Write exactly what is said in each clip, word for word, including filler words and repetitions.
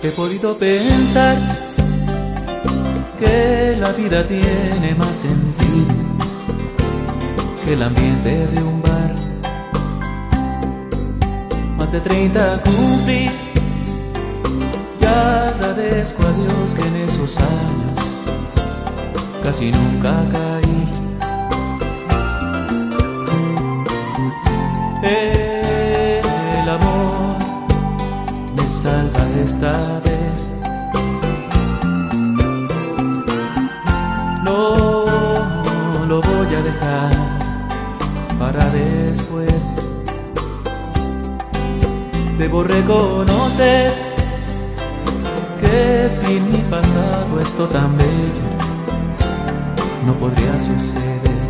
He podido pensar que la vida tiene más sentido que el ambiente de un bar. Más de treinta cumplí, ya agradezco a Dios que en esos años casi nunca caí. El amor me salva esta vez. No lo voy a dejar para después. Debo reconocer que sin mi pasado esto tan bello no podría suceder.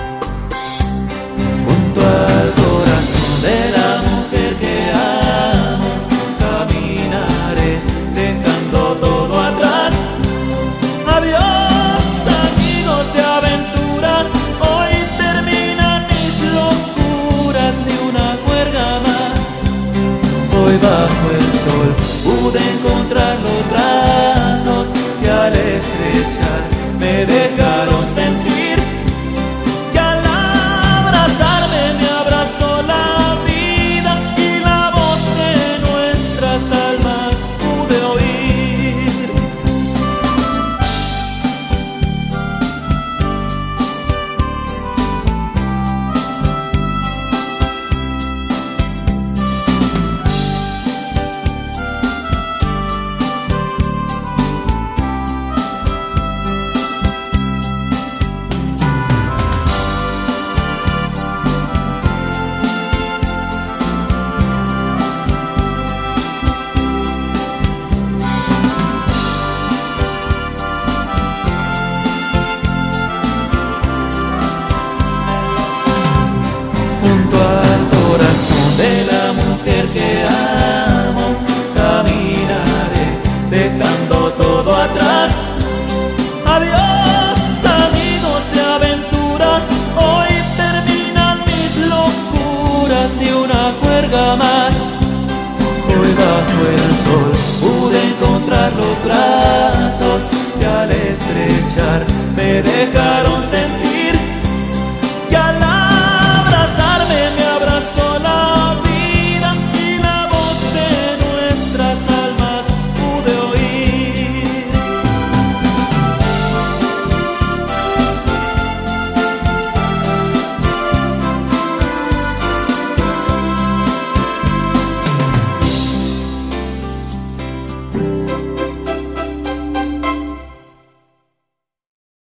Junto al corazón de la mujer que amo, caminaré dejando todo atrás. Adiós, amigos de aventura, hoy terminan mis locuras, ni una juerga más. Hoy bajo el sol pude encontrar los brazos que al estrechar me dejaron sentir que al abrazarme me abrazó la vida y la voz de nuestras almas pude oír. Junto al corazón de la mujer que amo, caminaré dejando todo atrás. Adiós, amigos de aventura, hoy terminan mis locuras, ni una juerga más. Hoy bajo el sol pude encontrar los brazos